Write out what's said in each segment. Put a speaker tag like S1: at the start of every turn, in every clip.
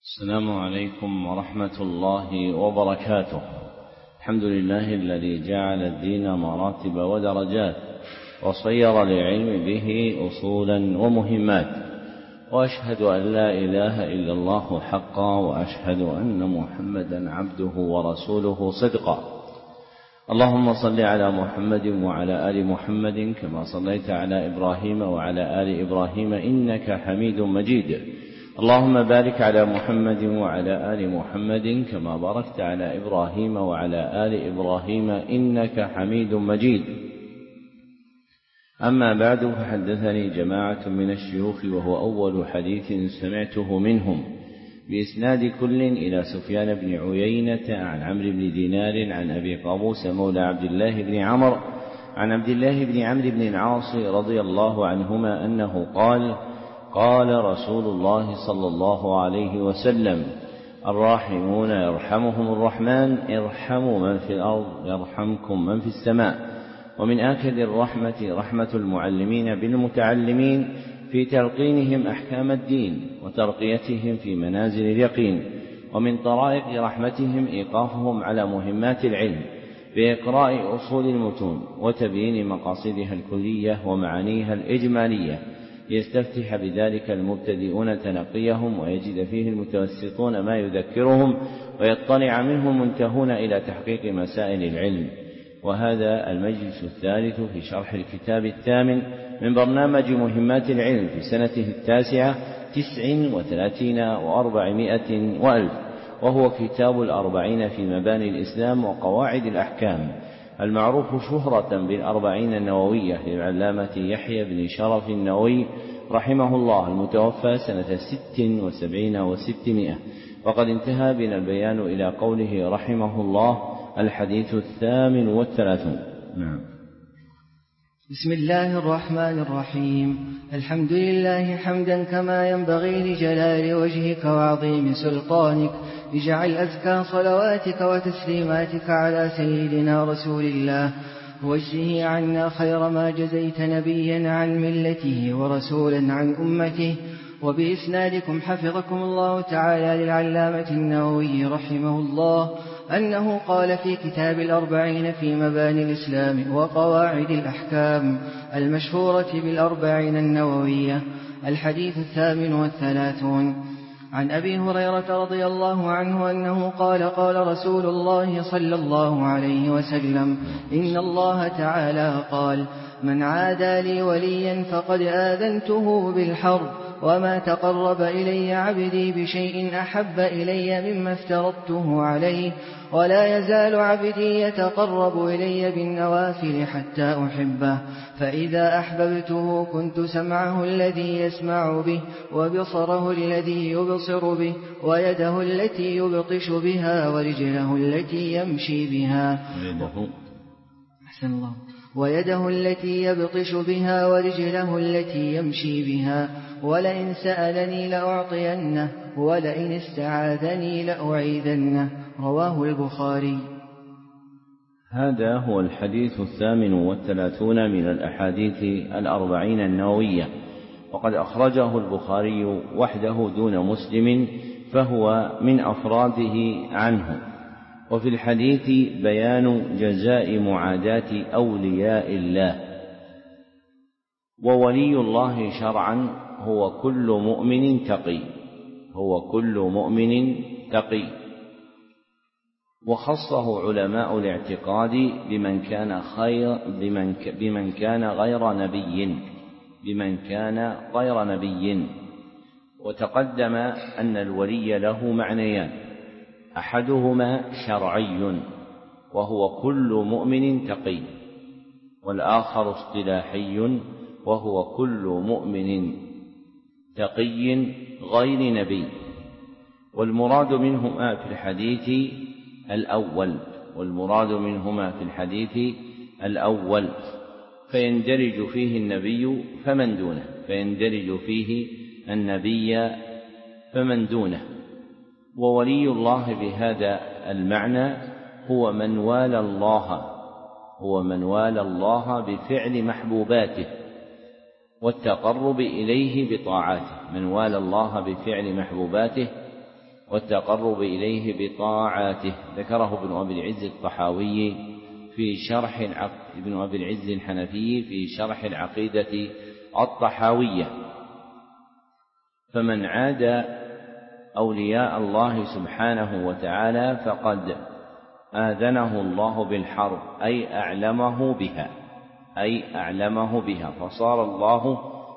S1: السلام عليكم ورحمة الله وبركاته. الحمد لله الذي جعل الدين مراتب ودرجات وصير للعلم به أصولا ومهمات، وأشهد أن لا إله إلا الله حقا، وأشهد أن محمدا عبده ورسوله صدقا. اللهم صل على محمد وعلى آل محمد كما صليت على إبراهيم وعلى آل إبراهيم إنك حميد مجيد. اللهم بارك على محمد وعلى آل محمد كما باركت على إبراهيم وعلى آل إبراهيم إنك حميد مجيد. أما بعد، فحدثني جماعة من الشيوخ، وهو أول حديث سمعته منهم بإسناد كل إلى سفيان بن عيينة عن عمرو بن دينار عن أبي قابوس مولى عبد الله بن عمرو عن عبد الله بن عمرو بن العاص رضي الله عنهما أنه قال: قال رسول الله صلى الله عليه وسلم: الراحمون يرحمهم الرحمن، ارحموا من في الأرض يرحمكم من في السماء. ومن آكد الرحمة رحمة المعلمين بالمتعلمين في تلقينهم أحكام الدين وترقيتهم في منازل اليقين. ومن طرائق رحمتهم إيقافهم على مهمات العلم بإقراء أصول المتون وتبيين مقاصدها الكلية ومعانيها الإجمالية، يستفتح بذلك المبتدئون تنقيهم، ويجد فيه المتوسطون ما يذكرهم، ويطلع منهم المنتهون إلى تحقيق مسائل العلم. وهذا المجلس الثالث في شرح الكتاب الثامن من برنامج مهمات العلم في سنته 39 و400 وألف، وهو كتاب الأربعين في مباني الإسلام وقواعد الأحكام، المعروف شهرة بالأربعين النووية للعلامة يحيى بن شرف النووي رحمه الله، المتوفى سنة 76 و600. وقد انتهى بنا البيان إلى قوله رحمه الله: الحديث 38. نعم.
S2: بسم الله الرحمن الرحيم. الحمد لله حمدا كما ينبغي لجلال وجهك وعظيم سلطانك. اجعل أزكى صلواتك وتسليماتك على سيدنا رسول الله، وجه عنا خير ما جزيت نبيا عن ملته ورسولا عن أمته. وبإسنادكم حفظكم الله تعالى للعلامة النووي رحمه الله أنه قال في كتاب الأربعين في مباني الإسلام وقواعد الأحكام المشهورة بالأربعين النووية: الحديث 38. عن أبي هريرة رضي الله عنه أنه قال: قال رسول الله صلى الله عليه وسلم: إن الله تعالى قال: من عادى لي وليا فقد آذنته بالحرب، وما تقرب إلي عبدي بشيء أحب إلي مما افترضته عليه، ولا يزال عبدي يتقرب إلي بالنوافل حتى أحبه، فإذا أحببته كنت سمعه الذي يسمع به، وبصره الذي يبصر به، ويده التي يبطش بها، ورجله التي يمشي بها. أحسن الله. ويده التي يبطش بها، ورجله التي يمشي بها. ولئن سألني لأعطينه، ولئن استعاذني لأعيذنه. رواه البخاري.
S1: هذا هو الحديث 38 من الأحاديث الأربعين النووية، وقد أخرجه البخاري وحده دون مسلم، فهو من أفراده عنه. وفي الحديث بيان جزاء معاداة أولياء الله. وولي الله شرعا هو كل مؤمن تقي، هو كل مؤمن تقي. وخصه علماء الاعتقاد بمن كان غير نبي. وتقدم أن الولي له معنيان: أحدهما شرعي وهو كل مؤمن تقي، والآخر اصطلاحي وهو كل مؤمن تقي غير نبي. والمراد منهما في الحديث الأول، فيندرج فيه النبي فمن دونه. وولي الله بهذا المعنى هو من والى الله بفعل محبوباته والتقرب إليه بطاعاته، من والى الله بفعل محبوباته والتقرب إليه بطاعاته. ذكره ابن أبي العز الطحاوي في شرح ابن أبي العز الحنفي في شرح العقيدة الطحاوية. فمن عاد أولياء الله سبحانه وتعالى فقد آذنه الله بالحرب، أي أعلمه بها فصار الله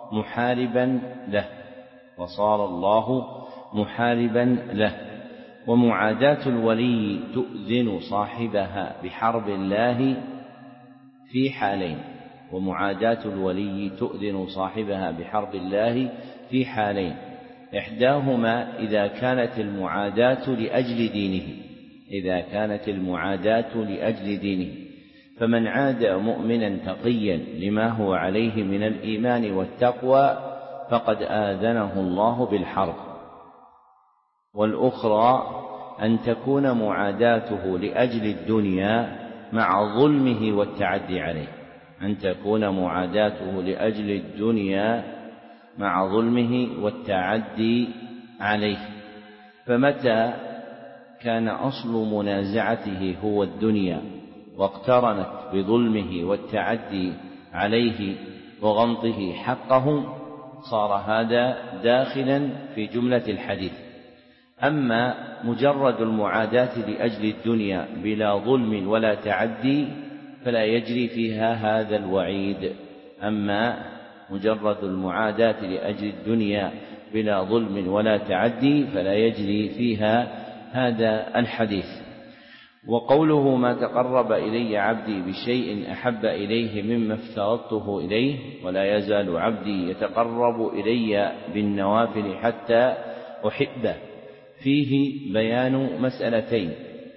S1: محاربا له. ومعاداة الولي تؤذن صاحبها بحرب الله في حالين، إحداهما إذا كانت المعاداة لأجل دينه، فمن عاد مؤمنا تقيا لما هو عليه من الإيمان والتقوى فقد آذنه الله بالحرب. والأخرى أن تكون معاداته لأجل الدنيا مع ظلمه والتعدي عليه، فمتى كان أصل منازعته هو الدنيا واقترنت بظلمه والتعدي عليه وغمطه حقه صار هذا داخلا في جملة الحديث. أما مجرد المعاداة لأجل الدنيا بلا ظلم ولا تعدي فلا يجري فيها هذا الحديث. وقوله ما تقرب إلي عبدي بشيء أحب إليه مما افترضته إليه ولا يزال عبدي يتقرب إلي بالنوافل حتى أحبه، فيه بيان مسألتين،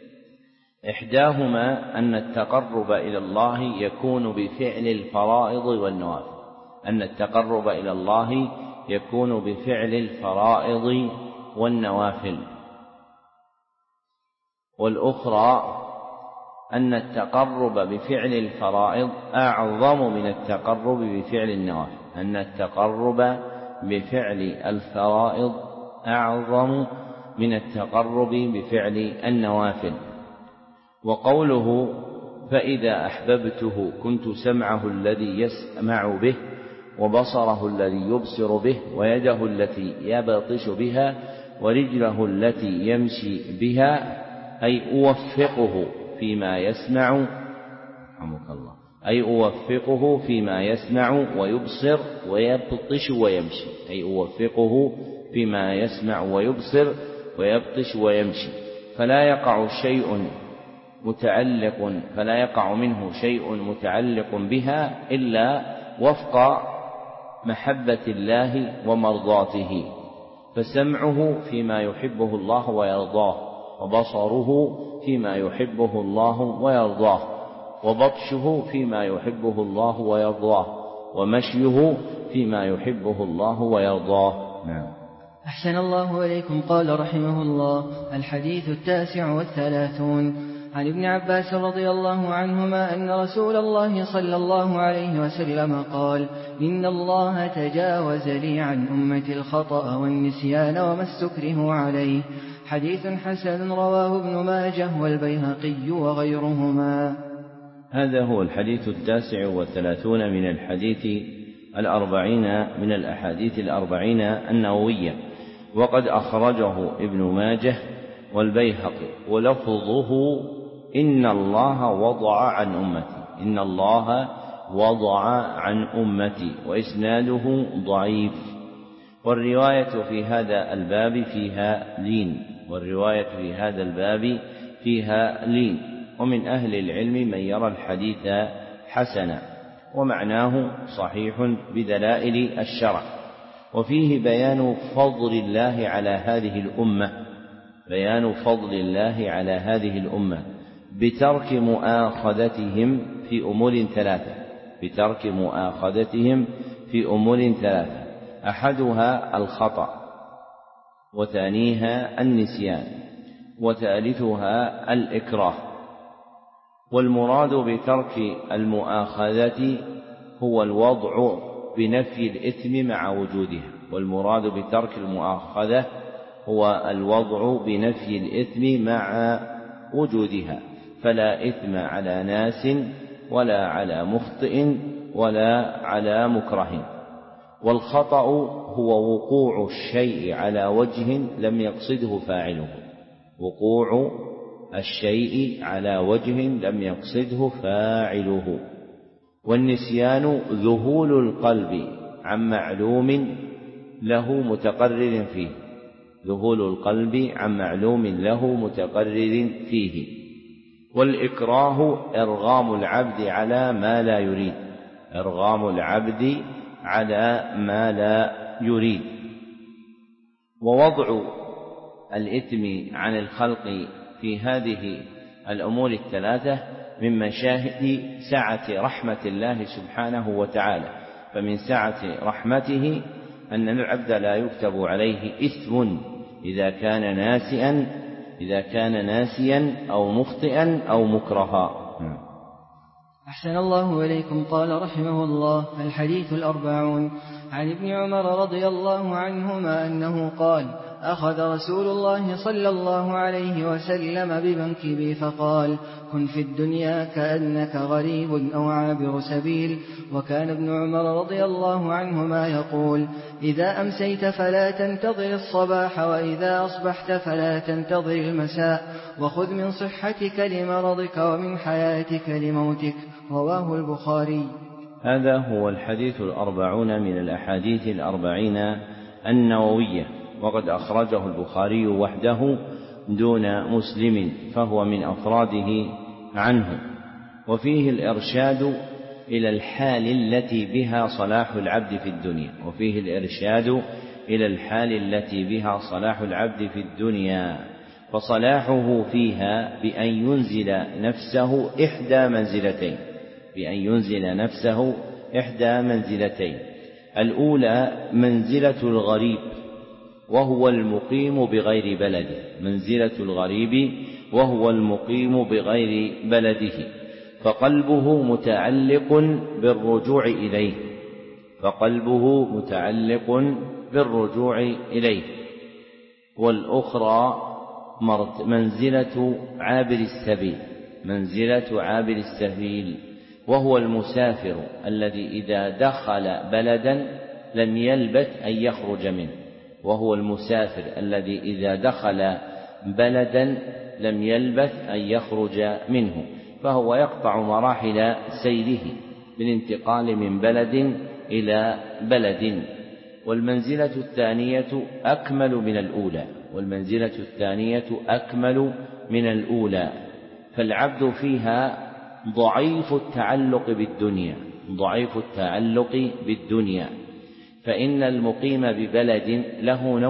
S1: إحداهما أن التقرب إلى الله يكون بفعل الفرائض والنوافل، والأخرى أن التقرب بفعل الفرائض أعظم من التقرب بفعل النوافل. وقوله فإذا أحببته كنت سمعه الذي يسمع به وبصره الذي يبصر به ويده التي يبطش بها ورجله التي يمشي بها، أي أوفقه فيما يسمع ويبصر ويبطش ويمشي، فلا يقع منه شيء متعلق بها إلا وفق محبة الله ومرضاته، فسمعه فيما يحبه الله ويرضاه، وبصره فيما يحبه الله ويرضاه، وبطشه فيما يحبه الله ويرضاه، ومشيه فيما يحبه الله ويرضاه. نعم.
S2: أحسن الله إليكم. قال رحمه الله: الحديث 39 عن ابن عباس رضي الله عنهما أن رسول الله صلى الله عليه وسلم قال: إن الله تجاوز لي عن أمتي الخطأ والنسيان وما استكرهوا عليه. حديث حسن رواه ابن ماجه والبيهقي وغيرهما.
S1: هذا هو الحديث 39 من الأحاديث 40 النووية، وقد أخرجه ابن ماجه والبيهقي، ولفظه إن الله وضع عن أمتي، وإسناده ضعيف. والرواية في هذا الباب فيها لين، ومن أهل العلم من يرى الحديث حسنا، ومعناه صحيح بدلائل الشرع. وفيه بيان فضل الله على هذه الأمة بترك مؤاخذتهم في أمور ثلاثة، أحدها الخطأ، وثانيها النسيان، وثالثها الإكراه. والمراد بترك المؤاخذة هو الوضع بنفي الإثم مع وجودها، هو الوضع بنفي الإثم مع وجودها، فلا إثم على ناس ولا على مخطئ ولا على مكره. والخطأ هو وقوع الشيء على وجه لم يقصده فاعله، وقوع الشيء على وجه لم يقصده فاعله. والنسيان ذهول القلب عن معلوم له متقرر فيه، ذهول القلب عن معلوم له متقرر فيه. والإكراه إرغام العبد على ما لا يريد، إرغام العبد على ما لا يريد. ووضع الإثم عن الخلق في هذه الأمور الثلاثة من مشاهد سعة رحمة الله سبحانه وتعالى، فمن سعة رحمته أن العبد لا يكتب عليه إثم إذا كان ناسيا أو مخطئا أو مكرها.
S2: أحسن الله إليكم. قال رحمه الله: الحديث 40 عن ابن عمر رضي الله عنهما أنه قال: أخذ رسول الله صلى الله عليه وسلم بمنكبي فقال: كن في الدنيا كأنك غريب أو عابر سبيل. وكان ابن عمر رضي الله عنهما يقول: إذا أمسيت فلا تنتظر الصباح، وإذا أصبحت فلا تنتظر المساء، وخذ من صحتك لمرضك ومن حياتك لموتك. رواه البخاري.
S1: هذا هو الحديث 40 من الأحاديث 40 النووية، وقد أخرجه البخاري وحده دون مسلم، فهو من أفراده عنه. وفيه الإرشاد إلى الحال التي بها صلاح العبد في الدنيا، وفيه الإرشاد إلى الحال التي بها صلاح العبد في الدنيا، فصلاحه فيها بأن ينزل نفسه إحدى منزلتين. الأولى منزلة الغريب وهو المقيم بغير بلده، منزلة الغريب وهو المقيم بغير بلده، فقلبه متعلق بالرجوع إليه. والأخرى منزلة عابر السبيل، وهو المسافر الذي إذا دخل بلدا لم يلبث أن يخرج منه، فهو يقطع مراحل سيره بالانتقال من بلد إلى بلد. والمنزلة الثانية أكمل من الأولى، فالعبد فيها ضعيف التعلق بالدنيا، فإن المقيم ببلد له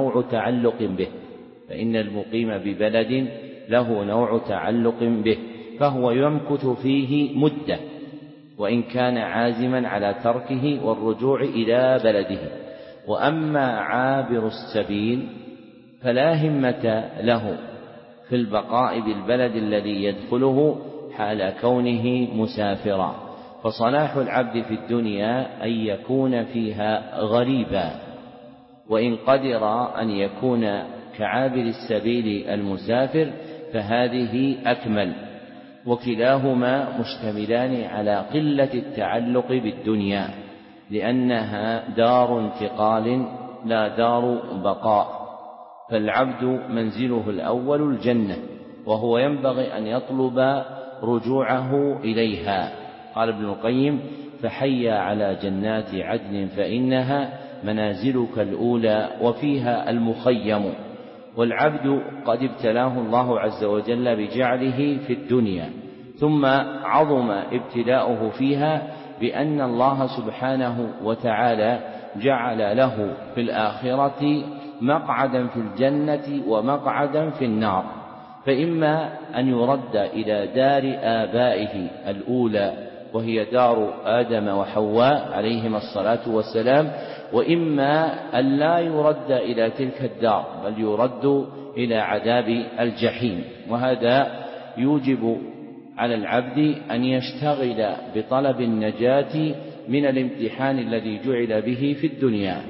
S1: نوع تعلق به، فهو يمكث فيه مدة وإن كان عازما على تركه والرجوع إلى بلده. وأما عابر السبيل فلا همة له في البقاء بالبلد الذي يدخله حال كونه مسافرا، فصلاح العبد في الدنيا أن يكون فيها غريبا، وإن قدر أن يكون كعابر السبيل المسافر فهذه أكمل. وكلاهما مشتملان على قلة التعلق بالدنيا، لأنها دار انتقال لا دار بقاء، فالعبد منزله الأول الجنة، وهو ينبغي أن يطلب رجوعه إليها. قال ابن القيم: فحي على جنات عدن فإنها منازلك الأولى وفيها المخيم. والعبد قد ابتلاه الله عز وجل بجعله في الدنيا، ثم عظم ابتلاؤه فيها بأن الله سبحانه وتعالى جعل له في الآخرة مقعدا في الجنة ومقعدا في النار، فإما أن يرد إلى دار آبائه الأولى وهي دار آدم وحواء عليهما الصلاة والسلام، وإما أن لا يرد إلى تلك الدار بل يرد إلى عذاب الجحيم. وهذا يوجب على العبد أن يشتغل بطلب النجاة من الامتحان الذي جعل به في الدنيا.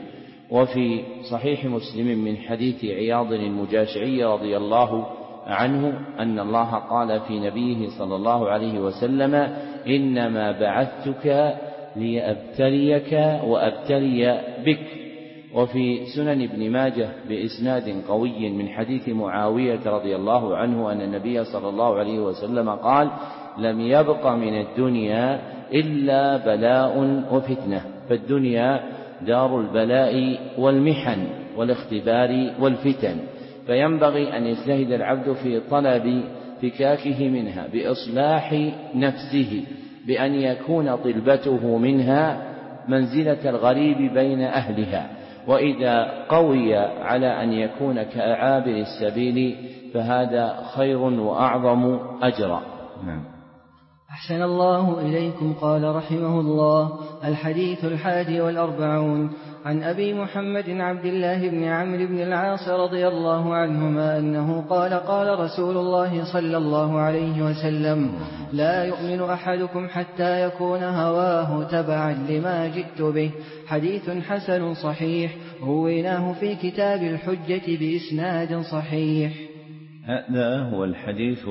S1: وفي صحيح مسلم من حديث عياض المجاشعي رضي الله عنه أن الله قال في نبيه صلى الله عليه وسلم: إنما بعثتك لأبتليك وأبتلي بك. وفي سنن ابن ماجه بإسناد قوي من حديث معاوية رضي الله عنه أن النبي صلى الله عليه وسلم قال: لم يبق من الدنيا إلا بلاء وفتنة. فالدنيا دار البلاء والمحن والاختبار والفتن، فينبغي أن يجتهد العبد في طلب فكاكه منها بإصلاح نفسه، بأن يكون طلبته منها منزلة الغريب بين أهلها، وإذا قوي على أن يكون كعابر السبيل فهذا خير وأعظم أجرا.
S2: أحسن الله إليكم. قال رحمه الله: الحديث 41 عن أبي محمد عبد الله بن عمرو بن العاص رضي الله عنهما أنه قال: قال رسول الله صلى الله عليه وسلم: لا يؤمن أحدكم حتى يكون هواه تبعا لما جئت به. حديث حسن صحيح، رويناه في كتاب الحجة بإسناد صحيح.
S1: هذا هو الحديث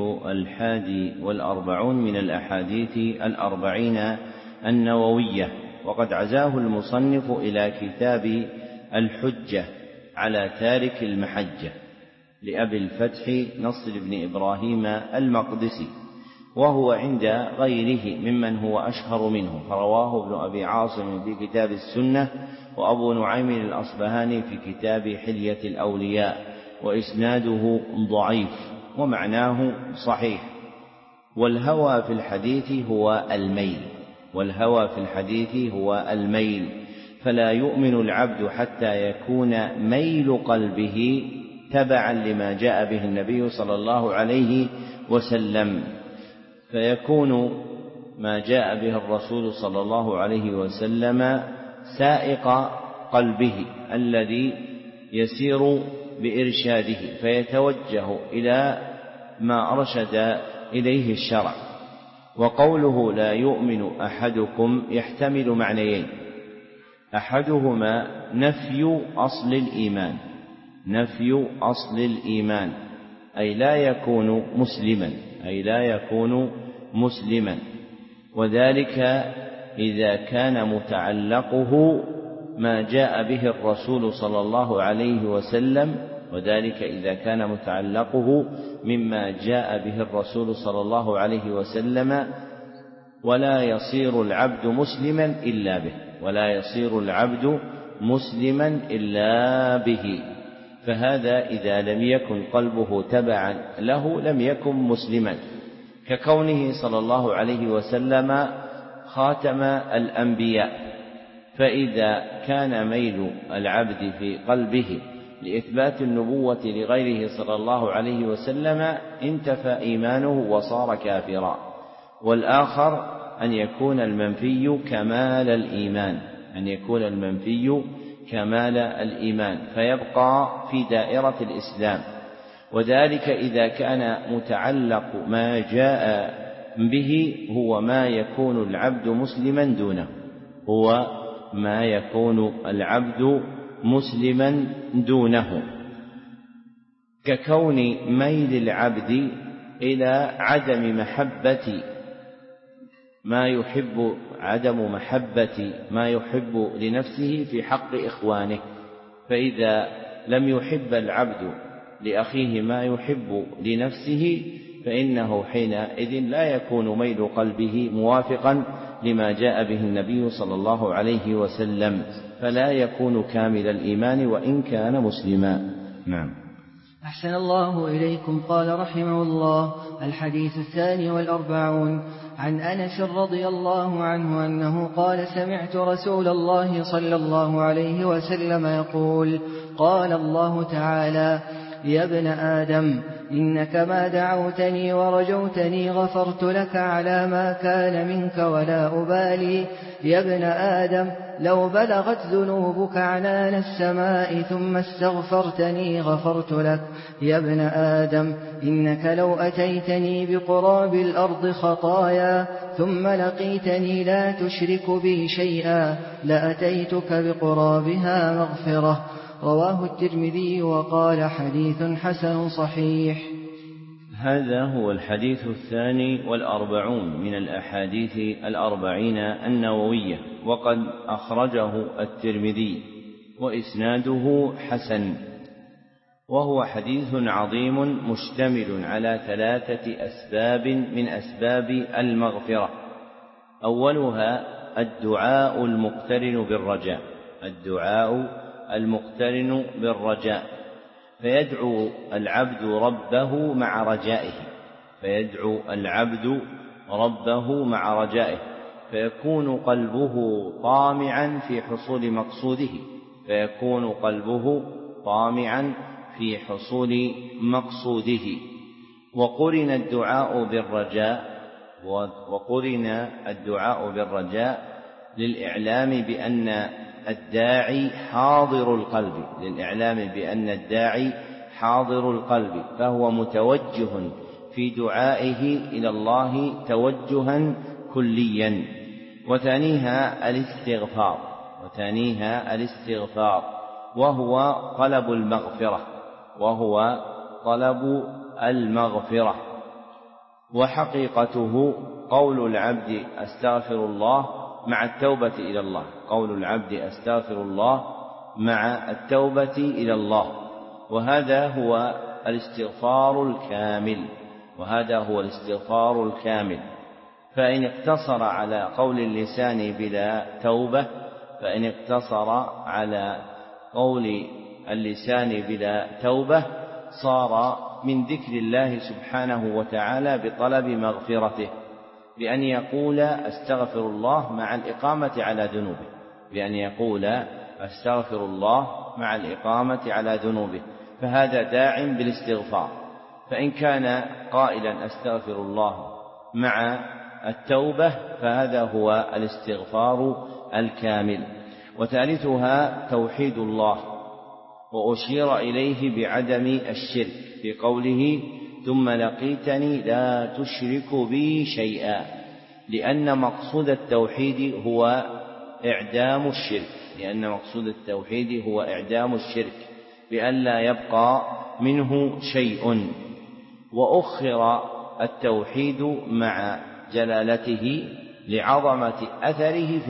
S1: 41 من الأحاديث 40 النووية، وقد عزاه المصنف إلى كتاب الحجة على تارك المحجة لأبي الفتح نصر بن إبراهيم المقدسي، وهو عند غيره ممن هو أشهر منه، فرواه ابن أبي عاصم في كتاب السنة، وأبو نعيم الأصبهاني في كتاب حلية الأولياء، وإسناده ضعيف ومعناه صحيح. والهوى في الحديث هو الميل، فلا يؤمن العبد حتى يكون ميل قلبه تبعا لما جاء به النبي صلى الله عليه وسلم، فيكون ما جاء به الرسول صلى الله عليه وسلم سائق قلبه الذي يسير بإرشاده، فيتوجه إلى ما أرشد إليه الشرع. وقوله لا يؤمن أحدكم يحتمل معنيين: أحدهما نفي أصل الإيمان، أي لا يكون مسلما، وذلك إذا كان متعلقه ما جاء به الرسول صلى الله عليه وسلم، مما جاء به الرسول صلى الله عليه وسلم، ولا يصير العبد مسلما إلا به. فهذا إذا لم يكن قلبه تبعا له لم يكن مسلما، ككونه صلى الله عليه وسلم خاتم الأنبياء. فإذا كان ميل العبد في قلبه لإثبات النبوة لغيره صلى الله عليه وسلم انتفى إيمانه وصار كافرا. والآخر أن يكون المنفي كمال الإيمان فيبقى في دائرة الإسلام، وذلك إذا كان متعلق ما جاء به هو ما يكون العبد مسلما دونه، ككون ميل العبد إلى عدم محبة ما يحب لنفسه في حق إخوانه. فإذا لم يحب العبد لأخيه ما يحب لنفسه فإنه حينئذ لا يكون ميل قلبه موافقا لما جاء به النبي صلى الله عليه وسلم، فلا يكون كامل الإيمان وإن كان مسلما. نعم.
S2: أحسن الله إليكم. قال رحمه الله: الحديث 42 عن أنس رضي الله عنه أنه قال: سمعت رسول الله صلى الله عليه وسلم يقول: قال الله تعالى: يا ابن آدم إنك ما دعوتني ورجوتني غفرت لك على ما كان منك ولا أبالي. يا ابن آدم لو بلغت ذنوبك عنان السماء ثم استغفرتني غفرت لك. يا ابن آدم إنك لو أتيتني بقراب الأرض خطايا ثم لقيتني لا تشرك بي شيئا لأتيتك بقرابها مغفرة. رواه الترمذي وقال حديث حسن صحيح.
S1: هذا هو الحديث 42 من الأحاديث 40 النووية، وقد أخرجه الترمذي وإسناده حسن، وهو حديث عظيم مشتمل على 3 أسباب من أسباب المغفرة. أولها الدعاء المقترن بالرجاء، الدعاء المقترن بالرجاء، فيدعو العبد ربه مع رجائه، فيدعو العبد ربه مع رجائه، فيكون قلبه طامعا في حصول مقصوده، فيكون قلبه طامعا في حصول مقصوده. وقرن الدعاء بالرجاء للإعلام بأن الداعي حاضر القلب، للإعلام بأن الداعي حاضر القلب، فهو متوجه في دعائه إلى الله توجها كليا. وثانيها الاستغفار، وهو طلب المغفرة، وحقيقته قول العبد أستغفر الله مع التوبة إلى الله، قول العبد أستغفر الله مع التوبة إلى الله، وهذا هو الاستغفار الكامل. فإن اقتصر على قول اللسان بلا توبة، صار من ذكر الله سبحانه وتعالى بطلب مغفرته، بأن يقول أستغفر الله مع الإقامة على ذنوبه، فهذا داع بالاستغفار. فإن كان قائلا أستغفر الله مع التوبة فهذا هو الاستغفار الكامل. وثالثها توحيد الله، وأشير إليه بعدم الشرك في قوله ثم لقيتني لا تشرك بي شيئا، لأن مقصود التوحيد هو إعدام الشرك بأن لا يبقى منه شيء. وأخر التوحيد مع جلالته لعظمة أثره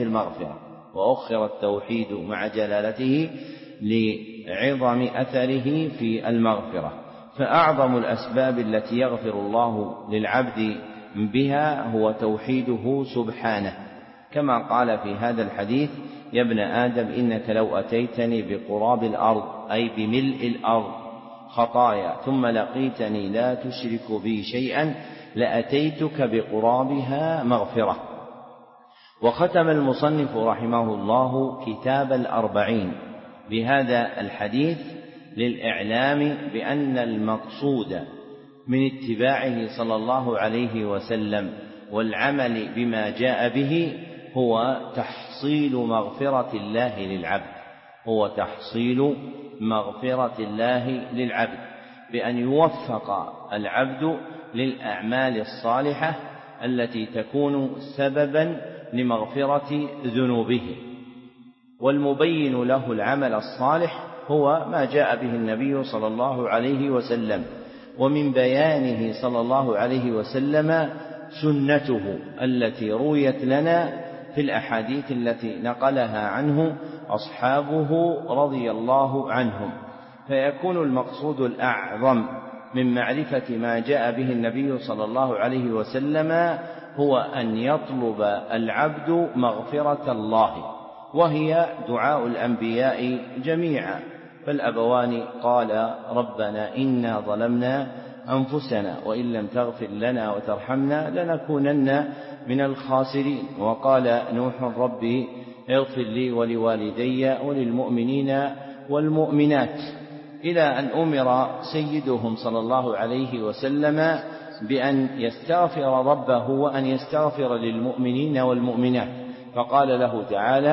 S1: في المغفرة. فأعظم الأسباب التي يغفر الله للعبد بها هو توحيده سبحانه، كما قال في هذا الحديث يا ابن آدم إنك لو أتيتني بقراب الأرض أي بملء الأرض خطايا ثم لقيتني لا تشرك بي شيئا لأتيتك بقرابها مغفرة. وختم المصنف رحمه الله كتاب 40 بهذا الحديث للإعلام بأن المقصود من اتباعه صلى الله عليه وسلم والعمل بما جاء به هو تحصيل مغفرة الله للعبد، بأن يوفق العبد للأعمال الصالحة التي تكون سببا لمغفرة ذنوبه. والمبين له العمل الصالح هو ما جاء به النبي صلى الله عليه وسلم، ومن بيانه صلى الله عليه وسلم سنته التي رويت لنا في الأحاديث التي نقلها عنه أصحابه رضي الله عنهم. فيكون المقصود الأعظم من معرفة ما جاء به النبي صلى الله عليه وسلم هو أن يطلب العبد مغفرة الله، وهي دعاء الأنبياء جميعا. فالأبوان قال ربنا إنا ظلمنا أنفسنا وإن لم تغفر لنا وترحمنا لنكونن من الخاسرين. وقال نوح ربي اغفر لي ولوالدي وللمؤمنين والمؤمنات، إلى أن أمر سيدهم صلى الله عليه وسلم بأن يستغفر ربه وأن يستغفر للمؤمنين والمؤمنات، فقال له تعالى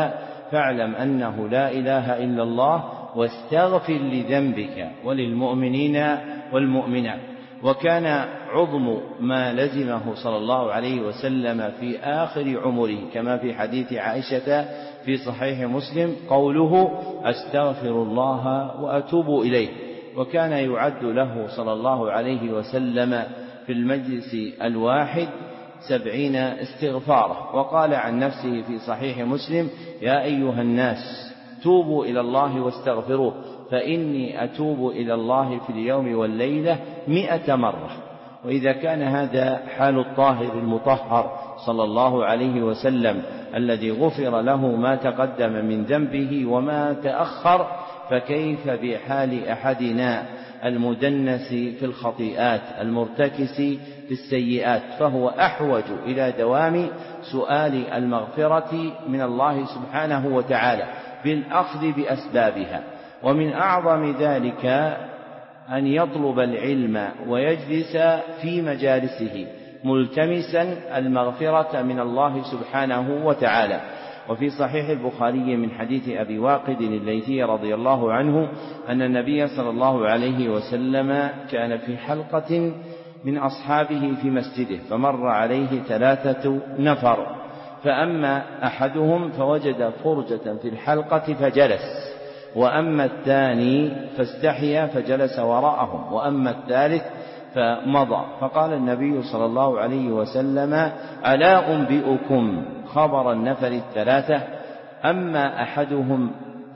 S1: فاعلم أنه لا إله إلا الله واستغفر لذنبك وللمؤمنين والمؤمنات. وكان عظم ما لزمه صلى الله عليه وسلم في آخر عمره كما في حديث عائشة في صحيح مسلم قوله أستغفر الله وأتوب إليه. وكان يعد له صلى الله عليه وسلم في المجلس الواحد 70 استغفارا. وقال عن نفسه في صحيح مسلم يا أيها الناس توبوا إلى الله واستغفروه فإني أتوب إلى الله في اليوم والليلة 100 مرة. وإذا كان هذا حال الطاهر المطهر صلى الله عليه وسلم الذي غفر له ما تقدم من ذنبه وما تأخر، فكيف بحال أحدنا المدنس في الخطيئات المرتكس في السيئات؟ فهو أحوج إلى دوام سؤال المغفرة من الله سبحانه وتعالى بالأخذ بأسبابها. ومن أعظم ذلك أن يطلب العلم ويجلس في مجالسه ملتمسا المغفرة من الله سبحانه وتعالى. وفي صحيح البخاري من حديث أبي واقد الليثي رضي الله عنه أن النبي صلى الله عليه وسلم كان في حلقة من أصحابه في مسجده فمر عليه 3 نفر، فأما أحدهم فوجد فرجة في الحلقة فجلس، وأما الثاني فاستحيا فجلس وراءهم، وأما الثالث فمضى. فقال النبي صلى الله عليه وسلم ألا أنبئكم خبر النفر 3؟ أما أحدهم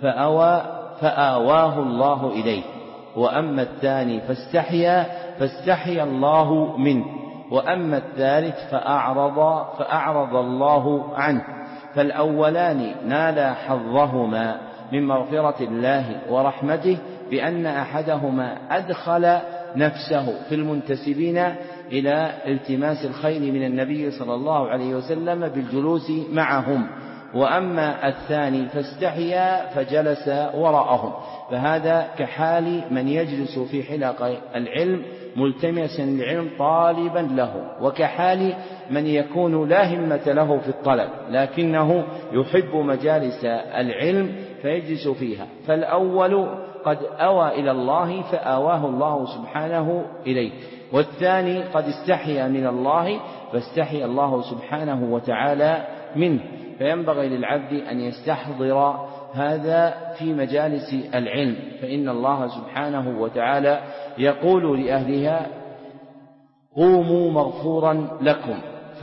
S1: فآواه الله إليه، وأما الثاني فاستحيا الله منه، وأما الثالث فأعرض الله عنه. فالأولان نالا حظهما من مغفرة الله ورحمته بأن أحدهما أدخل نفسه في المنتسبين إلى التماس الخير من النبي صلى الله عليه وسلم بالجلوس معهم، وأما الثاني فاستحيا فجلس وراءهم. فهذا كحال من يجلس في حلق العلم ملتمسا العلم طالبا له، وكحال من يكون لا همة له في الطلب لكنه يحب مجالس العلم فيجلس فيها. فالأول قد أوى إلى الله فآواه الله سبحانه إليه، والثاني قد استحيا من الله فاستحيا الله سبحانه وتعالى منه. فينبغي للعبد أن يستحضر هذا في مجالس العلم، فإن الله سبحانه وتعالى يقول لأهلها قوموا مغفورا لكم،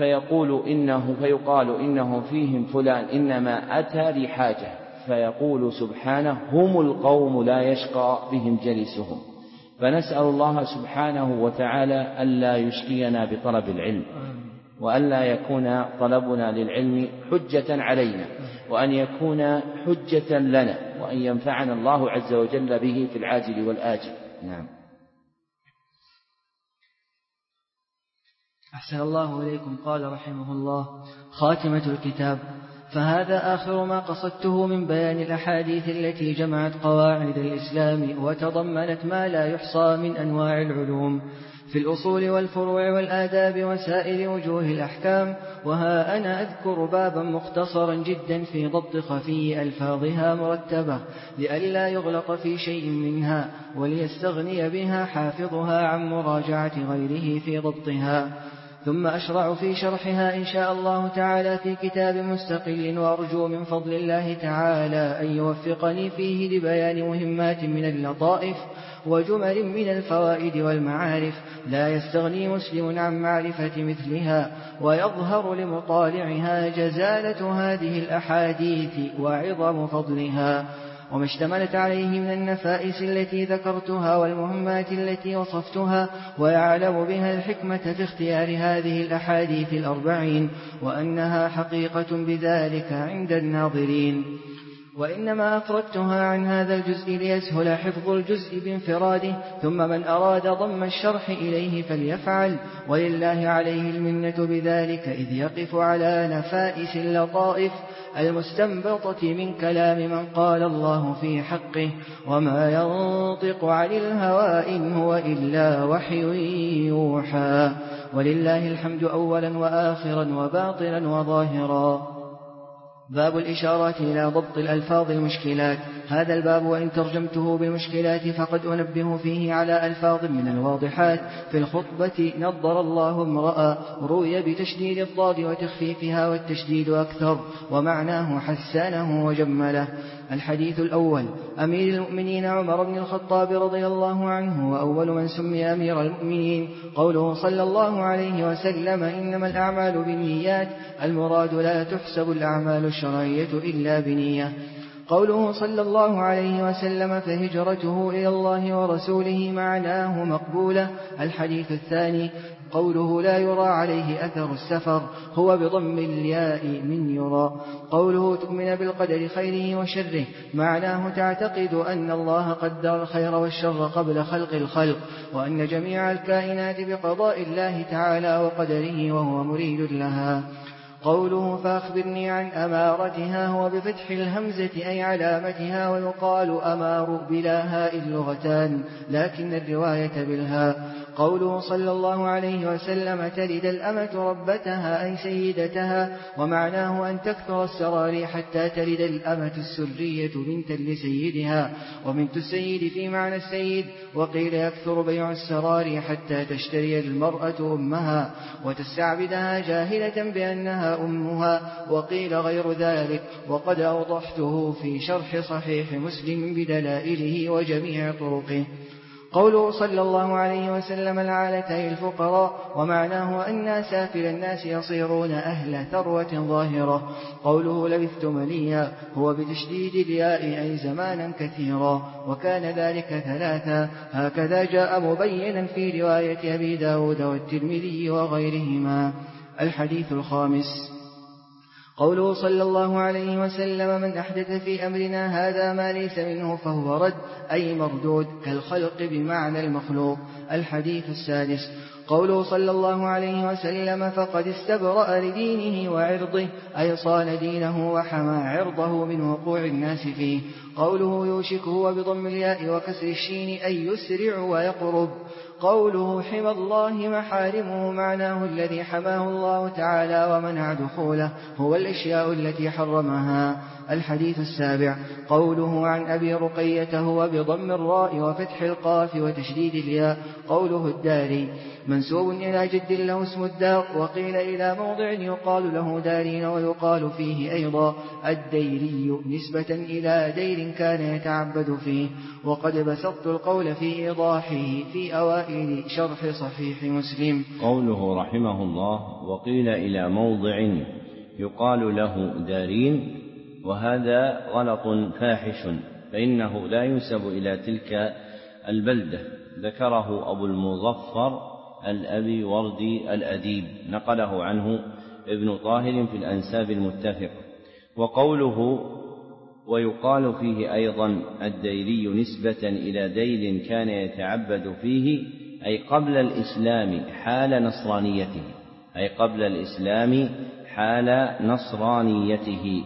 S1: فيقال إنه فيهم فلان إنما أتى لحاجة، فيقول سبحانه هم القوم لا يشقى بهم جلسهم. فنسأل الله سبحانه وتعالى ألا يشقينا بطلب العلم، وألا يكون طلبنا للعلم حجة علينا، وأن يكون حجة لنا، وأن ينفعنا الله عز وجل به في العاجل والآجل. نعم.
S2: أحسن الله إليكم. قال رحمه الله: خاتمة الكتاب. فهذا آخر ما قصدته من بيان الأحاديث التي جمعت قواعد الإسلام وتضمنت ما لا يحصى من أنواع العلوم في الأصول والفروع والآداب وسائر وجوه الأحكام. وها أنا أذكر بابا مختصرا جدا في ضبط خفي ألفاظها مرتبة لئلا يغلط في شيء منها، وليستغني بها حافظها عن مراجعة غيره في ضبطها. ثم أشرع في شرحها إن شاء الله تعالى في كتاب مستقل، وأرجو من فضل الله تعالى أن يوفقني فيه لبيان مهمات من اللطائف وجمل من الفوائد والمعارف لا يستغني مسلم عن معرفة مثلها، ويظهر لمطالعها جزالة هذه الأحاديث وعظم فضلها وما اشتملت عليه من النفائس التي ذكرتها والمهمات التي وصفتها، ويعلم بها الحكمة في اختيار هذه الأحاديث 40 وأنها حقيقة بذلك عند الناظرين. وإنما أفردتها عن هذا الجزء ليسهل حفظ الجزء بانفراده، ثم من أراد ضم الشرح إليه فليفعل، ولله عليه المنة بذلك، إذ يقف على نفائس اللطائف المستنبطة من كلام من قال الله في حقه: وما ينطق عن الهوى إن هو إلا وحي يوحى. ولله الحمد أولا وآخرا وباطنا وظاهرا. باب الإشارات إلى ضبط الألفاظ المشكلات. هذا الباب وإن ترجمته بالمشكلات فقد أنبه فيه على ألفاظ من الواضحات في الخطبة. نضر الله امرأ روي بتشديد الضاد وتخفيفها والتشديد أكثر، ومعناه حسانه وجمله. الحديث الأول: أمير المؤمنين عمر بن الخطاب رضي الله عنه، وأول من سمي أمير المؤمنين. قوله صلى الله عليه وسلم: إنما الأعمال بالنيات، المراد لا تحسب الأعمال الشرعية إلا بنية. قوله صلى الله عليه وسلم: فهجرته إلى الله ورسوله، معناه مقبولة. الحديث الثاني: قوله لا يرى عليه أثر السفر، هو بضم الياء من يرى. قوله تؤمن بالقدر خيره وشره، معناه تعتقد أن الله قدر الخير والشر قبل خلق الخلق، وأن جميع الكائنات بقضاء الله تعالى وقدره وهو مريد لها. قوله فأخبرني عن أمارتها، هو بفتح الهمزة أي علامتها، ويقال أمار بلا هاء اللغتان، لكن الرواية بالهاء. قوله صلى الله عليه وسلم: تلد الأمة ربتها أي سيدتها، ومعناه أن تكثر السراري حتى تلد الأمة السرية بنتا لسيدها، وبنت السيد في معنى السيد. وقيل يكثر بيع السراري حتى تشتري المرأة أمها وتستعبدها جاهلة بأنها أمها، وقيل غير ذلك، وقد أوضحته في شرح صحيح مسلم بدلائله وجميع طرقه. قوله صلى الله عليه وسلم: العالة الفقراء، ومعناه أن سافل الناس يصيرون أهل ثروة ظاهرة. قوله لبثت مليا، هو بتشديد الياء أي زمانا كثيرا، وكان ذلك ثلاثا، هكذا جاء مبينا في رواية أبي داود والترمذي وغيرهما. الحديث الخامس: قوله صلى الله عليه وسلم: من أحدث في أمرنا هذا ما ليس منه فهو رد، أي مردود، كالخلق بمعنى المخلوق. الحديث السادس: قوله صلى الله عليه وسلم: فقد استبرأ لدينه وعرضه، أي صان دينه وحمى عرضه من وقوع الناس فيه. قوله يوشك، هو بضم الياء وكسر الشين أي يسرع ويقرب. قوله حمى الله محارمه، معناه الذي حماه الله تعالى ومنع دخوله، هو الأشياء التي حرمها. الحديث السابع: قوله عن أبي رقية، هو بضم الراء وفتح القاف وتشديد الياء. قوله الداري، منسوب إلى جد له اسم الدار، وقيل إلى موضع يقال له دارين، ويقال فيه أيضا الديري نسبة إلى دير كان يتعبد فيه. وقد بسطت القول في إيضاحه في أوائل شرح صحيح مسلم.
S1: قوله رحمه الله: وقيل إلى موضع يقال له دارين، وهذا غلط فاحش، فإنه لا ينسب إلى تلك البلدة. ذكره أبو المظفر الأبي وردي الأديب، نقله عنه ابن طاهر في الأنساب المتفق. وقوله ويقال فيه أيضا الديري نسبة إلى دير كان يتعبد فيه، أي قبل الإسلام حال نصرانيته، أي قبل الإسلام حال نصرانيته.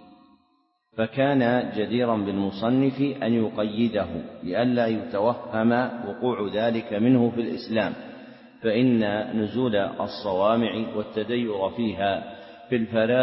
S1: فكان جديرا بالمصنف أن يقيده لئلا يتوهم وقوع ذلك منه في الإسلام، فإن نزول الصوامع والتدير فيها في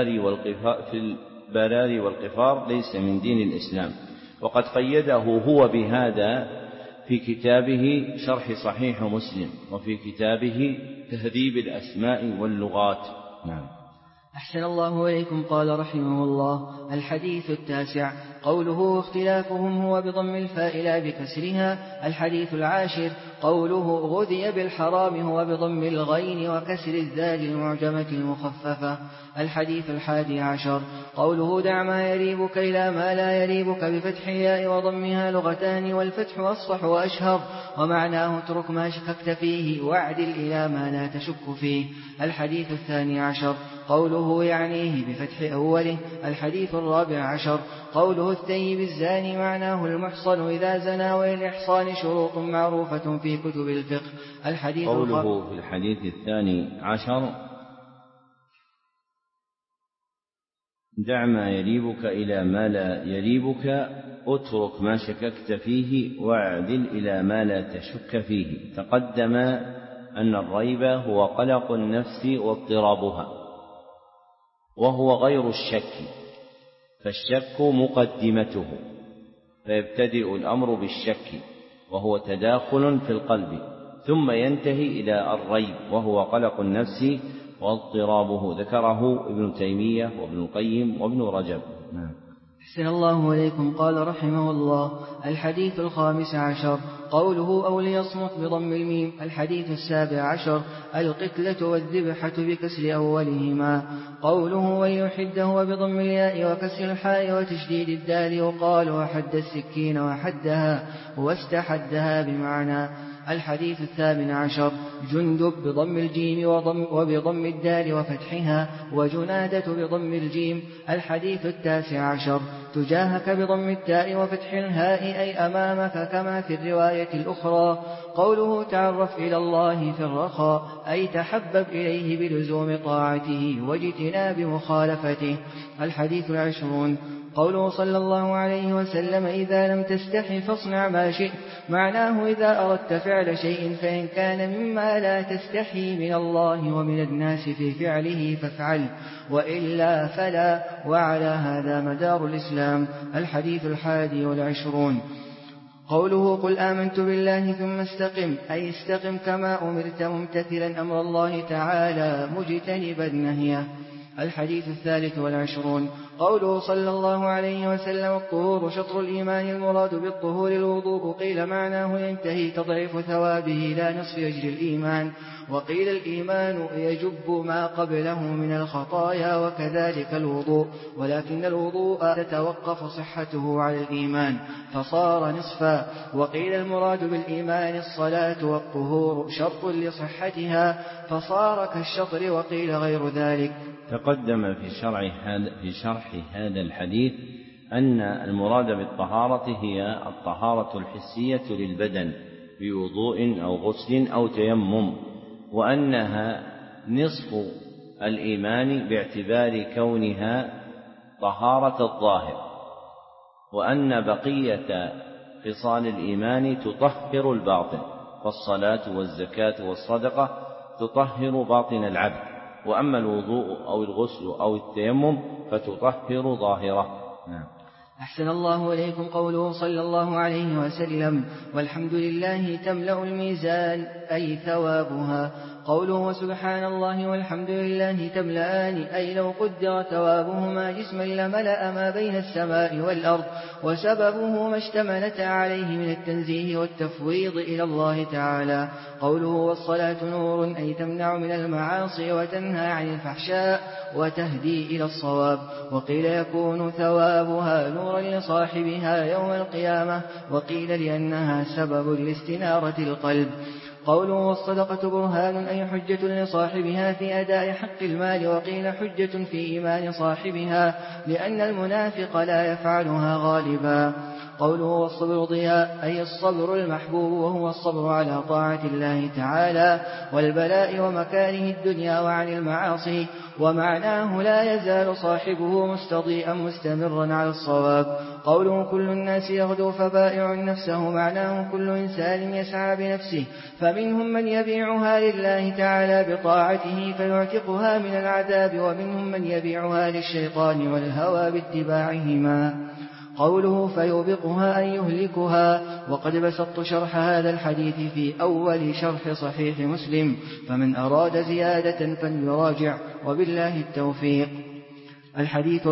S1: البرار والقفار ليس من دين الإسلام. وقد قيده هو بهذا في كتابه شرح صحيح مسلم، وفي كتابه تهذيب الأسماء واللغات. نعم.
S2: أحسن الله إليكم. قال رحمه الله: الحديث التاسع: قوله اختلافهم، هو بضم الفاء لا بكسرها. الحديث العاشر: قوله غذي بالحرام، هو بضم الغين وكسر الذال المعجمة المخففة. الحديث الحادي عشر: قوله دع ما يريبك إلى ما لا يريبك، بفتح الياء وضمها لغتان، والفتح أصح وأشهر، ومعناه اترك ما شككت فيه واعدل إلى ما لا تشك فيه. الحديث الثاني عشر: قوله يعنيه بفتح أوله. الحديث الرابع عشر: قوله الثيب الزاني، معناه المحصن إذا زنى، وللإحصان شروط معروفة في كتب الفقه. الحديث
S1: قوله في الحديث الثاني عشر: دع ما يريبك إلى ما لا يريبك، اترك ما شككت فيه واعدل إلى ما لا تشك فيه. تقدم أن الريب هو قلق النفس واضطرابها، وهو غير الشك، فالشك مقدمته، فيبتدئ الأمر بالشك وهو تداخل في القلب، ثم ينتهي إلى الريب وهو قلق النفس واضطرابه. ذكره ابن تيمية وابن القيم وابن رجب.
S2: أحسن الله إليكم. قال رحمه الله: الحديث 15 قوله أو ليصمت بضم الميم. الحديث 17 القتلة والذبحة بكسر أولهما. قوله وليحده وبضم الياء وكسر الحاء وتشديد الدال. يقال وحد السكين وحدها واستحدها بمعنى. الحديث 18 جندب بضم الجيم وبضم الدال وفتحها، وجنادة بضم الجيم. الحديث 19 تجاهك بضم التاء وفتح الهاء أي أمامك كما في الرواية الأخرى. قوله تعرف إلى الله في الرخاء أي تحبب إليه بلزوم طاعته واجتناب مخالفته. الحديث 20 قوله صلى الله عليه وسلم: إذا لم تستحي فاصنع ما شئت. معناه إذا أردت فعل شيء فإن كان مما لا تستحي من الله ومن الناس في فعله فافعل، وإلا فلا. وعلى هذا مدار الإسلام. الحديث 21 قوله قل آمنت بالله ثم استقم أي استقم كما أمرت ممتثلا أمر الله تعالى مجتنبا نهيه. الحديث 23 قوله صلى الله عليه وسلم: الطهور شطر الإيمان. المراد بالطهور الوضوء. قيل معناه ينتهي تضعيف ثوابه لا نصف أجر الإيمان، وقيل الإيمان يجب ما قبله من الخطايا وكذلك الوضوء، ولكن الوضوء تتوقف صحته على الإيمان فصار نصفا. وقيل المراد بالإيمان الصلاة والطهور شرط لصحتها فصار كالشطر، وقيل غير ذلك.
S1: تقدم في شرح هذا الحديث أن المراد بالطهارة هي الطهارة الحسية للبدن بوضوء أو غسل أو تيمم، وأنها نصف الإيمان باعتبار كونها طهارة الظاهر، وأن بقية خصال الإيمان تطهر الباطن، فالصلاة والزكاة والصدقة تطهر باطن العبد، وأما الوضوء أو الغسل أو التيمم فتطهر ظاهره.
S2: أحسن الله إليكم. قوله صلى الله عليه وسلم: والحمد لله تملأ الميزان أي ثوابها. قوله وسبحان الله والحمد لله تملأان أي لو قدر ثوابهما جسما لملأ ما بين السماء والأرض، وسببه ما اشتملت عليه من التنزيه والتفويض إلى الله تعالى. قوله والصلاة نور أي تمنع من المعاصي وتنهى عن الفحشاء وتهدي إلى الصواب. وقيل يكون ثوابها نورا لصاحبها يوم القيامة، وقيل لأنها سبب لاستنارة القلب. قوله والصدقة برهان أي حجة لصاحبها في أداء حق المال، وقيل حجة في إيمان صاحبها لأن المنافق لا يفعلها غالبا. قوله والصبر ضياء أي الصبر المحبوب، وهو الصبر على طاعة الله تعالى والبلاء ومكاره الدنيا وعن المعاصي، ومعناه لا يزال صاحبه مستضيئا مستمرا على الصواب. قوله كل الناس يغدو فبائع نفسه، معناه كل إنسان يسعى بنفسه، فمنهم من يبيعها لله تعالى بطاعته فيعتقها من العذاب، ومنهم من يبيعها للشيطان والهوى باتباعهما. قوله فيوبقها أن يهلكها. وقد بسطت شرح هذا الحديث في أول شرح صحيح مسلم، فمن أراد زيادة فليراجع، وبالله التوفيق. الحديث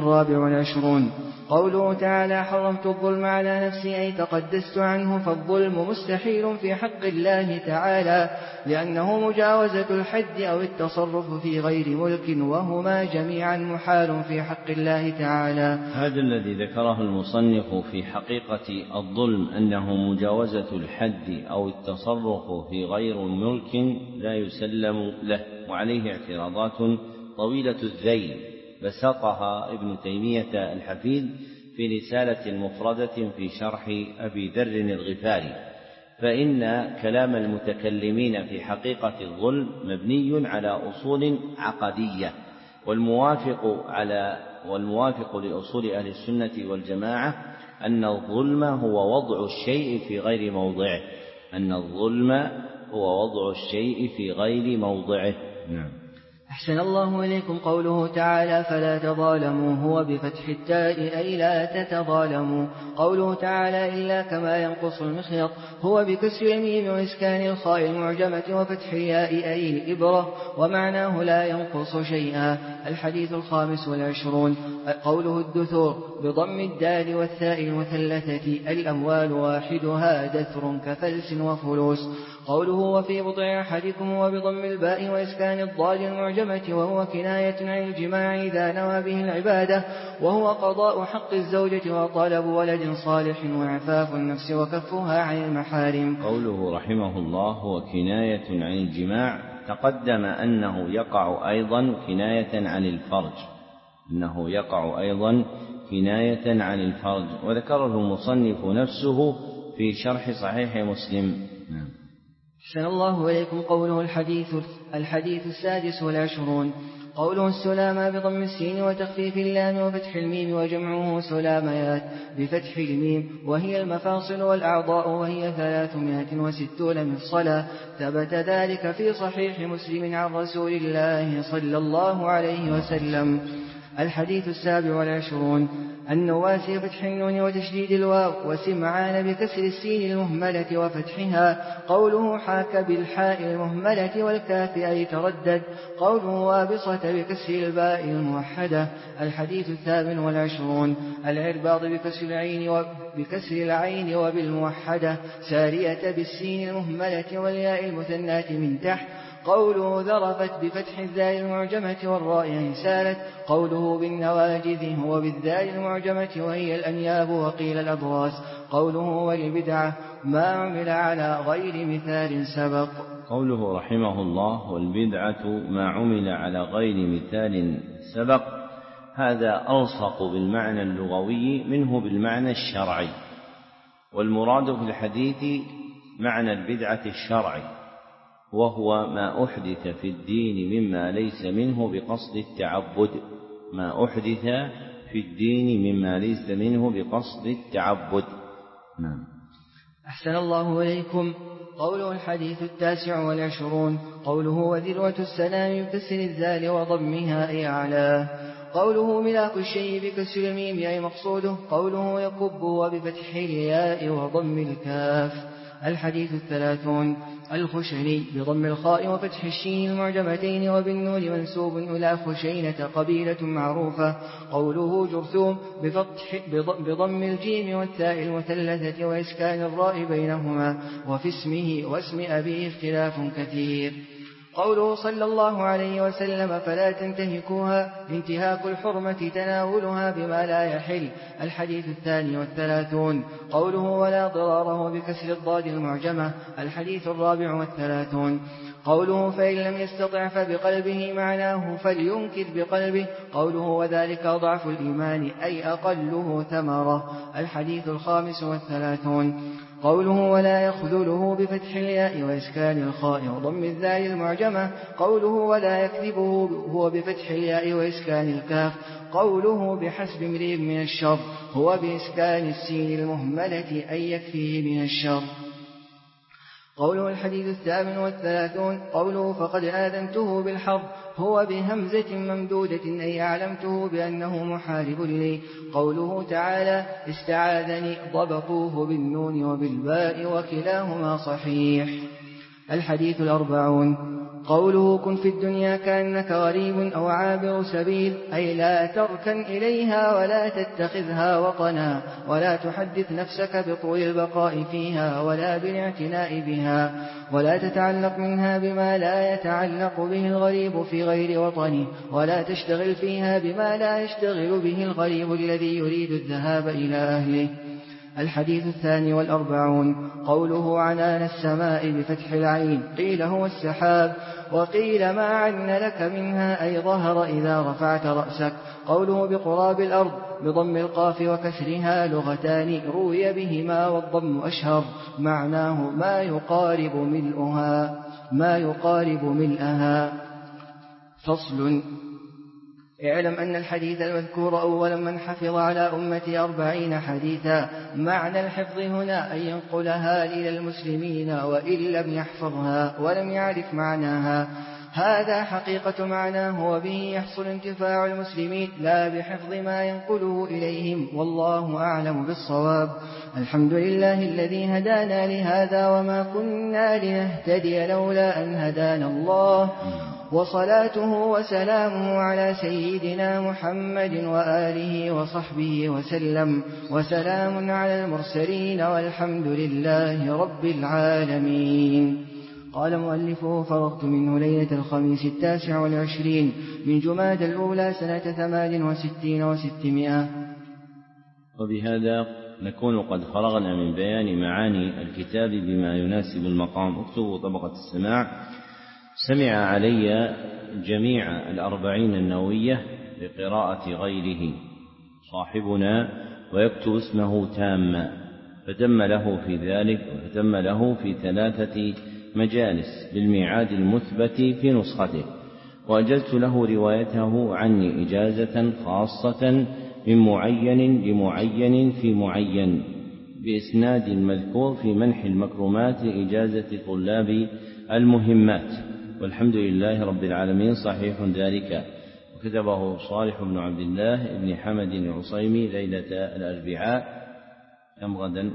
S2: 24 قوله تعالى حرمت الظلم على نفسي أي تقدست عنه، فالظلم مستحيل في حق الله تعالى لأنه مجاوزة الحد أو التصرف في غير ملك، وهما جميعا محال في حق الله تعالى.
S1: هذا الذي ذكره المصنف في حقيقة الظلم أنه مجاوزة الحد أو التصرف في غير ملك لا يسلم له، وعليه اعتراضات طويلة الذيل بسطها ابن تيمية الحفيد في رسالة مفردة في شرح أبي ذر الغفاري. فإن كلام المتكلمين في الظلم مبني على أصول عقدية، والموافق لأصول أهل السنة والجماعة أن الظلم هو وضع الشيء في غير موضعه. نعم.
S2: أحسن الله إليكم. قوله تعالى فلا تظالموا هو بفتح التاء أي لا تتظالموا. قوله تعالى إلا كما ينقص المخيط هو بكسر الميم وإسكان الخاء المعجمة وفتح الياء أي الإبرة ومعناه لا ينقص شيئا. الحديث 25. قوله الدثور بضم الدال والثاء المثلثة الأموال واحدها دثر كفلس وفلوس. قوله وفي بضع أحدكم وبضم الباء وإسكان الضاد المعجمة وهو كناية عن الجماع إذا نوى به العبادة وهو قضاء حق الزوجة وطلب ولد صالح وعفاف النفس وكفها عن المحارم.
S1: قوله رحمه الله هو كناية عن الجماع تقدم أنه يقع أيضا كناية عن الفرج وذكره المصنف نفسه في شرح صحيح مسلم.
S2: أحسن الله إليكم. قوله الحديث 26. قوله السلامة بضم السين وتخفيف اللام وفتح الميم وجمعه سلاميات بفتح الميم وهي المفاصل والأعضاء وهي 360 مفصلا. ثبت ذلك في صحيح مسلم عن رسول الله صلى الله عليه وسلم. الحديث 27. النواسي بفتح النون وتشديد الواو وسمعان بكسر السين المهملة وفتحها. قوله حاك بالحاء المهملة والكاف أي تردد. قوله وابصة بكسر الباء الموحدة. الحديث 28. العرباض بكسر العين وبالموحدة سارية بالسين المهملة والياء المثناة من تحت. قوله ذرفت بفتح الذال المعجمة والراء سالت. قوله بالنواجذ هو بالذال المعجمة وهي الأنياب وقيل الأبراس. قوله والبدعة ما عمل على غير مثال سبق.
S1: قوله رحمه الله والبدعة ما عمل على غير مثال سبق هذا ألصق بالمعنى اللغوي منه بالمعنى الشرعي، والمراد في الحديث معنى البدعة الشرعي وهو ما أحدث في الدين مما ليس منه بقصد التعبد.
S2: أحسن الله إليكم. قوله الحديث 29. قوله وذروة السلام بكسر الذال وضمها أي أعلاه. قوله ملاك الشيء بكسر الميم أي مقصوده. قوله يكب وبفتح الياء وضم الكاف. الحديث 30. الخشني بضم الخاء وفتح الشين المعجمتين وبالنون منسوب إلى خشينة قبيلة معروفة. قوله جرثوم بضم الجيم والتاء المثلثة وإسكان الراء بينهما وفي اسمه واسم أبيه اختلاف كثير. قوله صلى الله عليه وسلم فلا تنتهكوها انتهاك الحرمة تناولها بما لا يحل. الحديث 32. قوله ولا ضراره بكسر الضاد المعجمة. الحديث 34. قوله فإن لم يستطع فبقلبه معناه فلينكر بقلبه. قوله وذلك ضعف الإيمان أي أقله ثمرة. الحديث 35. قوله ولا يخذله بفتح الياء وإسكان الخاء وضم الذال المعجمة. قوله ولا يكذبه هو بفتح الياء وإسكان الكاف. قوله بحسب امرئ من الشر هو بإسكان السين المهملة أي يكفيه من الشر. قوله الحديث 38. قوله فقد آذنته بالحرب هو بهمزة ممدودة أي أعلمته بأنه محارب لي. قوله تعالى استعاذني ضبطوه بالنون وبالباء وكلاهما صحيح. الحديث 40. قوله كن في الدنيا كأنك غريب أو عابر سبيل أي لا تركن إليها ولا تتخذها وطنا ولا تحدث نفسك بطول البقاء فيها ولا بالاعتناء بها ولا تتعلق منها بما لا يتعلق به الغريب في غير وطنه ولا تشتغل فيها بما لا يشتغل به الغريب الذي يريد الذهاب إلى أهله. الحديث 42. قوله عنان السماء بفتح العين قيل هو السحاب وقيل ما عن لك منها أي ظهر إذا رفعت رأسك. قوله بقراب الأرض بضم القاف وكسرها لغتان روي بهما والضم أشهر معناه ما يقارب ملئها. فصل. اعلم أن الحديث المذكور أولا من حفظ على أمتي 40 حديثا. معنى الحفظ هنا أن ينقلها إلى المسلمين وإن لم يحفظها ولم يعرف معناها. هذا حقيقة معناه وبه يحصل انتفاع المسلمين لا بحفظ ما ينقله إليهم، والله أعلم بالصواب. الحمد لله الذي هدانا لهذا وما كنا لنهتدي لولا أن هدانا الله، وصلاته وسلامه على سيدنا محمد وآله وصحبه وسلم، وسلام على المرسلين والحمد لله رب العالمين. قال مؤلفه: فرغت منه ليلة الخميس 29 من جمادى الأولى سنة 68 و600.
S1: وبهذا نكون قد فرغنا من بيان معاني الكتاب بما يناسب المقام. اكتبوا طبقة السماع. سمع علي جميع 40 النووية بقراءة غيره صاحبنا ويكتب اسمه تاما، فتم له في ذلك، وتم له في 3 مجالس بالميعاد المثبت في نسخته، وأجزت له روايته عني إجازة خاصة من معين لمعين في معين بإسناد المذكور في منح المكرمات لإجازة طلاب المهمات، والحمد لله رب العالمين صحيح ذلك. وكتبه صالح بن عبد الله بن حمد العصيمي ليلة الأربعاء، كم غدا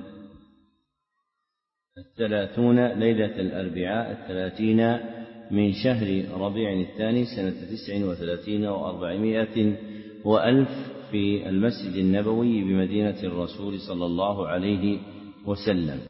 S1: 30 ليلة الأربعاء 30 من شهر ربيع الثاني سنة 39 و400 وألف في المسجد النبوي بمدينة الرسول صلى الله عليه وسلم.